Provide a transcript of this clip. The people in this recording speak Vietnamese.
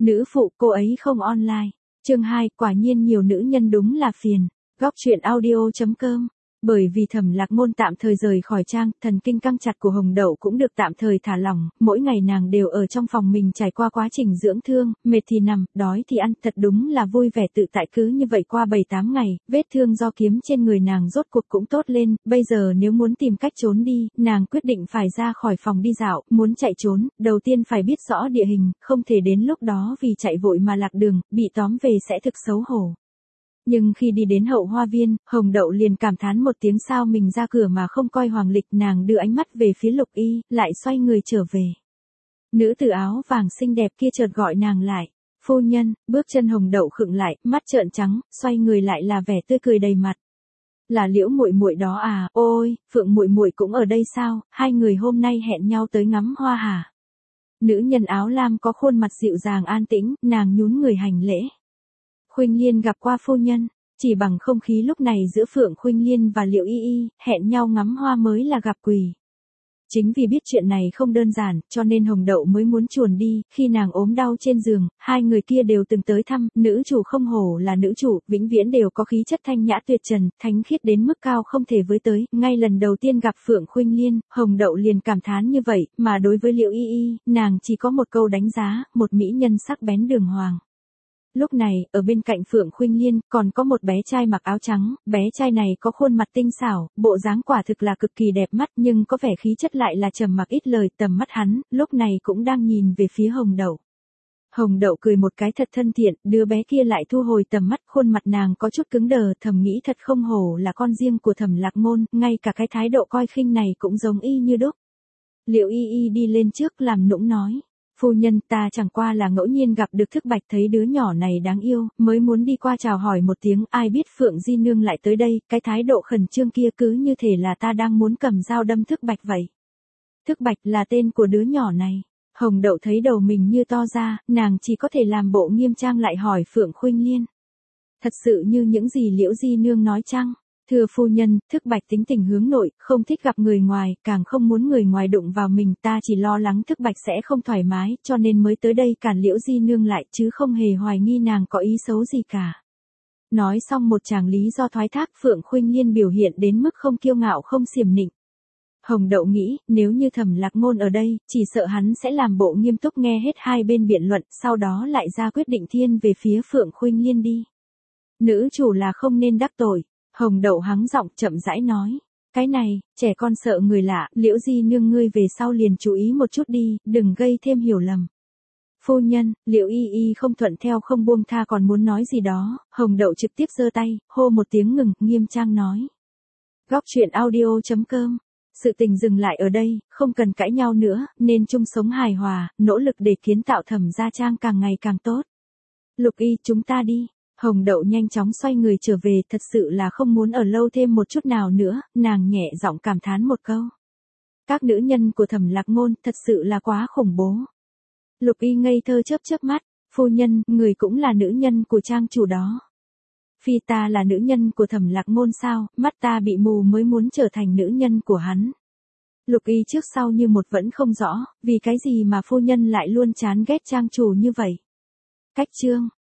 Nữ phụ cô ấy không online. Chương 2, quả nhiên nhiều nữ nhân đúng là phiền. Góc truyện audio.com. Bởi vì Thẩm Lạc Ngôn tạm thời rời khỏi trang, thần kinh căng chặt của Hồng Đậu cũng được tạm thời thả lỏng, mỗi ngày nàng đều ở trong phòng mình trải qua quá trình dưỡng thương, mệt thì nằm, đói thì ăn, thật đúng là vui vẻ tự tại. Cứ như vậy qua 7-8 ngày, vết thương do kiếm trên người nàng rốt cuộc cũng tốt lên, bây giờ nếu muốn tìm cách trốn đi, nàng quyết định phải ra khỏi phòng đi dạo, muốn chạy trốn, đầu tiên phải biết rõ địa hình, không thể đến lúc đó vì chạy vội mà lạc đường, bị tóm về sẽ thực xấu hổ. Nhưng khi đi đến hậu hoa viên, Hồng Đậu liền cảm thán một tiếng, sao mình ra cửa mà không coi hoàng lịch. Nàng đưa ánh mắt về phía Lục Y, lại xoay người trở về. Nữ tử áo vàng xinh đẹp kia chợt gọi nàng lại. Phu nhân. Bước chân Hồng Đậu khựng lại, mắt trợn trắng, xoay người lại là vẻ tươi cười đầy mặt. Là Liễu muội muội đó à? Ôi, Phượng muội muội cũng ở đây sao? Hai người hôm nay hẹn nhau tới ngắm hoa hả? Nữ nhân áo lam có khuôn mặt dịu dàng an tĩnh, nàng nhún người hành lễ. Khuynh Liên gặp qua phu nhân. Chỉ bằng không khí lúc này giữa Phượng Khuynh Liên và Liễu Y Y, hẹn nhau ngắm hoa mới là gặp quỷ. Chính vì biết chuyện này không đơn giản, cho nên Hồng Đậu mới muốn chuồn đi. Khi nàng ốm đau trên giường, hai người kia đều từng tới thăm. Nữ chủ không hổ là nữ chủ, vĩnh viễn đều có khí chất thanh nhã tuyệt trần, thánh khiết đến mức cao không thể với tới. Ngay lần đầu tiên gặp Phượng Khuynh Liên, Hồng Đậu liền cảm thán như vậy, mà đối với Liễu Y Y, nàng chỉ có một câu đánh giá, một mỹ nhân sắc bén đường hoàng. Lúc này, ở bên cạnh Phượng Khuynh Liên, còn có một bé trai mặc áo trắng, bé trai này có khuôn mặt tinh xảo, bộ dáng quả thực là cực kỳ đẹp mắt, nhưng có vẻ khí chất lại là trầm mặc ít lời. Tầm mắt hắn, lúc này cũng đang nhìn về phía Hồng Đậu. Hồng Đậu cười một cái thật thân thiện, đứa bé kia lại thu hồi tầm mắt, khuôn mặt nàng có chút cứng đờ, thầm nghĩ thật không hổ là con riêng của Thẩm Lạc Ngôn, ngay cả cái thái độ coi khinh này cũng giống y như đúc. Liễu Y Y đi lên trước làm nũng nói. Phu nhân, ta chẳng qua là ngẫu nhiên gặp được Thức Bạch, thấy đứa nhỏ này đáng yêu, mới muốn đi qua chào hỏi một tiếng, ai biết Phượng Di Nương lại tới đây, cái thái độ khẩn trương kia cứ như thể là ta đang muốn cầm dao đâm Thức Bạch vậy. Thức Bạch là tên của đứa nhỏ này. Hồng Đậu thấy đầu mình như to ra, nàng chỉ có thể làm bộ nghiêm trang lại hỏi Phượng Khuynh Liên. Thật sự như những gì Liễu Di Nương nói chăng? Thưa phu nhân, Thức Bạch tính tình hướng nội, không thích gặp người ngoài, càng không muốn người ngoài đụng vào mình, ta chỉ lo lắng Thức Bạch sẽ không thoải mái, cho nên mới tới đây cản Liễu Di Nương lại, chứ không hề hoài nghi nàng có ý xấu gì cả. Nói xong một tràng lý do thoái thác, Phượng Khuynh Liên biểu hiện đến mức không kiêu ngạo không xiểm nịnh. Hồng Đậu nghĩ, nếu như Thẩm Lạc Ngôn ở đây, chỉ sợ hắn sẽ làm bộ nghiêm túc nghe hết hai bên biện luận, sau đó lại ra quyết định thiên về phía Phượng Khuynh Liên đi. Nữ chủ là không nên đắc tội. Hồng Đậu hắng giọng chậm rãi nói. Cái này, trẻ con sợ người lạ, Liễu Di Nương ngươi về sau liền chú ý một chút đi, đừng gây thêm hiểu lầm. Phu nhân. Liễu Y Y không thuận theo không buông tha còn muốn nói gì đó, Hồng Đậu trực tiếp giơ tay, hô một tiếng ngừng, nghiêm trang nói. Góc truyện audio.com. Sự tình dừng lại ở đây, không cần cãi nhau nữa, nên chung sống hài hòa, nỗ lực để kiến tạo Thẩm gia trang càng ngày càng tốt. Lục Y, chúng ta đi. Hồng Đậu nhanh chóng xoay người trở về, thật sự là không muốn ở lâu thêm một chút nào nữa, nàng nhẹ giọng cảm thán một câu. Các nữ nhân của Thẩm Lạc Ngôn thật sự là quá khủng bố. Lục Y ngây thơ chớp chớp mắt, phu nhân, người cũng là nữ nhân của trang chủ đó. Phi ta là nữ nhân của Thẩm Lạc Ngôn sao, mắt ta bị mù mới muốn trở thành nữ nhân của hắn. Lục Y trước sau như một vẫn không rõ, vì cái gì mà phu nhân lại luôn chán ghét trang chủ như vậy. Cách chương.